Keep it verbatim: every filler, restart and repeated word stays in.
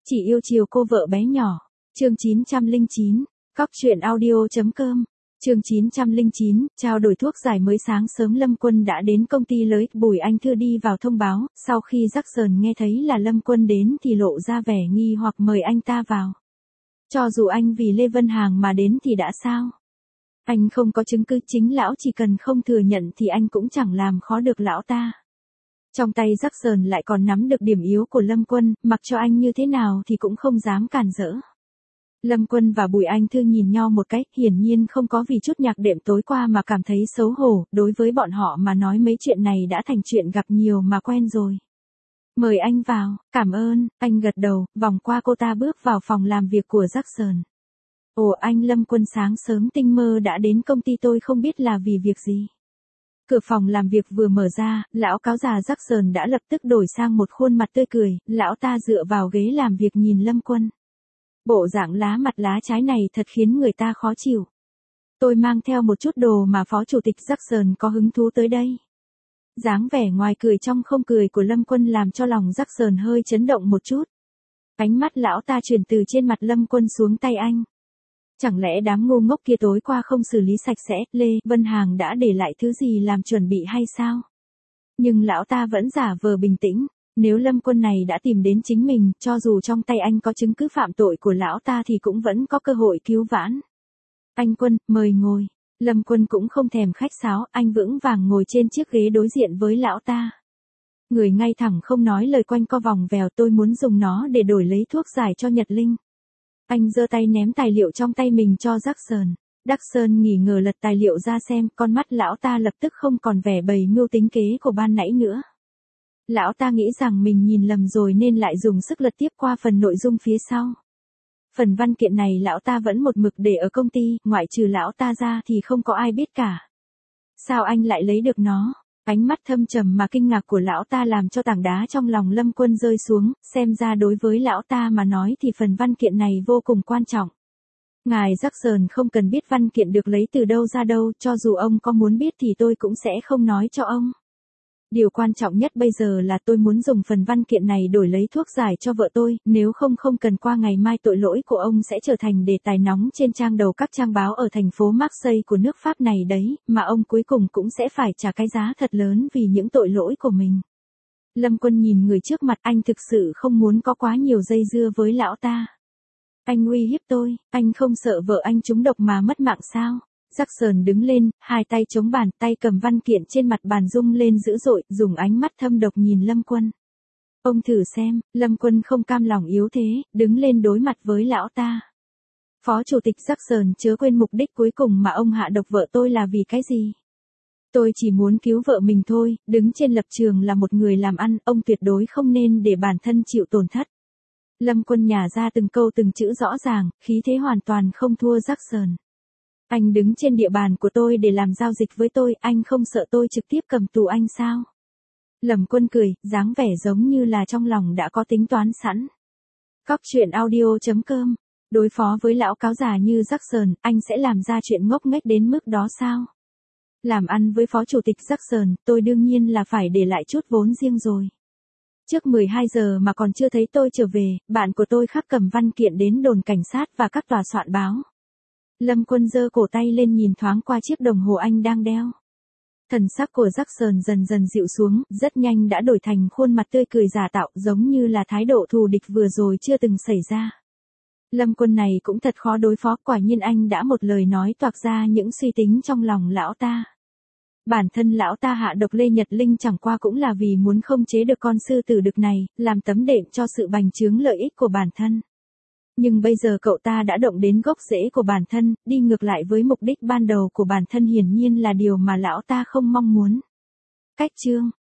Chỉ yêu chiều cô vợ bé nhỏ. Chương chín trăm lẻ chín. Cóc truyện audio chấm com. Chương chín trăm lẻ chín, trao đổi thuốc giải mới sáng sớm Lâm Quân đã đến công ty lấy, Bùi Anh Thư đi vào thông báo, sau khi Jackson nghe thấy là Lâm Quân đến thì lộ ra vẻ nghi hoặc mời anh ta vào. Cho dù anh vì Lê Vân Hàng mà đến thì đã sao? Anh không có chứng cứ, chính lão chỉ cần không thừa nhận thì anh cũng chẳng làm khó được lão ta. Trong tay Jackson lại còn nắm được điểm yếu của Lâm Quân, mặc cho anh như thế nào thì cũng không dám cản rỡ. Lâm Quân và Bùi Anh Thư nhìn nhau một cách, hiển nhiên không có vì chút nhạc đệm tối qua mà cảm thấy xấu hổ, đối với bọn họ mà nói mấy chuyện này đã thành chuyện gặp nhiều mà quen rồi. Mời anh vào, cảm ơn, anh gật đầu, vòng qua cô ta bước vào phòng làm việc của Jackson. Ồ, anh Lâm Quân sáng sớm tinh mơ đã đến công ty, tôi không biết là vì việc gì. Cửa phòng làm việc vừa mở ra, lão cáo già Jackson đã lập tức đổi sang một khuôn mặt tươi cười, lão ta dựa vào ghế làm việc nhìn Lâm Quân. Bộ dạng lá mặt lá trái này thật khiến người ta khó chịu. Tôi mang theo một chút đồ mà Phó Chủ tịch Jackson có hứng thú tới đây. Dáng vẻ ngoài cười trong không cười của Lâm Quân làm cho lòng Jackson hơi chấn động một chút. Ánh mắt lão ta chuyển từ trên mặt Lâm Quân xuống tay anh. Chẳng lẽ đám ngu ngốc kia tối qua không xử lý sạch sẽ, Lê Vân Hàng đã để lại thứ gì làm chuẩn bị hay sao? Nhưng lão ta vẫn giả vờ bình tĩnh. Nếu Lâm Quân này đã tìm đến chính mình, cho dù trong tay anh có chứng cứ phạm tội của lão ta thì cũng vẫn có cơ hội cứu vãn. Anh Quân, mời ngồi. Lâm Quân cũng không thèm khách sáo, anh vững vàng ngồi trên chiếc ghế đối diện với lão ta. Người ngay thẳng không nói lời quanh co vòng vèo, tôi muốn dùng nó để đổi lấy thuốc giải cho Nhật Linh. Anh giơ tay ném tài liệu trong tay mình cho Jackson. Jackson nghỉ ngờ lật tài liệu ra xem, con mắt lão ta lập tức không còn vẻ bày mưu tính kế của ban nãy nữa. Lão ta nghĩ rằng mình nhìn lầm rồi nên lại dùng sức lật tiếp qua phần nội dung phía sau. Phần văn kiện này lão ta vẫn một mực để ở công ty, ngoại trừ lão ta ra thì không có ai biết cả. Sao anh lại lấy được nó? Ánh mắt thâm trầm mà kinh ngạc của lão ta làm cho tảng đá trong lòng Lâm Quân rơi xuống, xem ra đối với lão ta mà nói thì phần văn kiện này vô cùng quan trọng. Ngài Jackson không cần biết văn kiện được lấy từ đâu ra đâu, cho dù ông có muốn biết thì tôi cũng sẽ không nói cho ông. Điều quan trọng nhất bây giờ là tôi muốn dùng phần văn kiện này đổi lấy thuốc giải cho vợ tôi, nếu không không cần qua ngày mai tội lỗi của ông sẽ trở thành đề tài nóng trên trang đầu các trang báo ở thành phố Marseille của nước Pháp này đấy, mà ông cuối cùng cũng sẽ phải trả cái giá thật lớn vì những tội lỗi của mình. Lâm Quân nhìn người trước mặt, anh thực sự không muốn có quá nhiều dây dưa với lão ta. Anh uy hiếp tôi, anh không sợ vợ anh trúng độc mà mất mạng sao? Jackson đứng lên, hai tay chống bàn, tay cầm văn kiện trên mặt bàn rung lên dữ dội, dùng ánh mắt thâm độc nhìn Lâm Quân. Ông thử xem, Lâm Quân không cam lòng yếu thế, đứng lên đối mặt với lão ta. Phó Chủ tịch Jackson, chớ quên mục đích cuối cùng mà ông hạ độc vợ tôi là vì cái gì? Tôi chỉ muốn cứu vợ mình thôi, đứng trên lập trường là một người làm ăn, ông tuyệt đối không nên để bản thân chịu tổn thất. Lâm Quân nhả ra từng câu từng chữ rõ ràng, khí thế hoàn toàn không thua Jackson. Anh đứng trên địa bàn của tôi để làm giao dịch với tôi, anh không sợ tôi trực tiếp cầm tù anh sao? Lâm Quân cười, dáng vẻ giống như là trong lòng đã có tính toán sẵn. Cóc truyện audio chấm com. Đối phó với lão cáo già như Jackson, anh sẽ làm ra chuyện ngốc nghếch đến mức đó sao? Làm ăn với Phó Chủ tịch Jackson, tôi đương nhiên là phải để lại chút vốn riêng rồi. Trước mười hai giờ mà còn chưa thấy tôi trở về, bạn của tôi khắc cầm văn kiện đến đồn cảnh sát và các tòa soạn báo. Lâm Quân giơ cổ tay lên nhìn thoáng qua chiếc đồng hồ anh đang đeo. Thần sắc của Jackson dần dần dịu xuống, rất nhanh đã đổi thành khuôn mặt tươi cười giả tạo, giống như là thái độ thù địch vừa rồi chưa từng xảy ra. Lâm Quân này cũng thật khó đối phó, quả nhiên anh đã một lời nói toạc ra những suy tính trong lòng lão ta. Bản thân lão ta hạ độc Lê Nhật Linh chẳng qua cũng là vì muốn không chế được con sư tử đực này, làm tấm đệm cho sự bành trướng lợi ích của bản thân. Nhưng bây giờ cậu ta đã động đến gốc rễ của bản thân, đi ngược lại với mục đích ban đầu của bản thân, hiển nhiên là điều mà lão ta không mong muốn. Cách chương,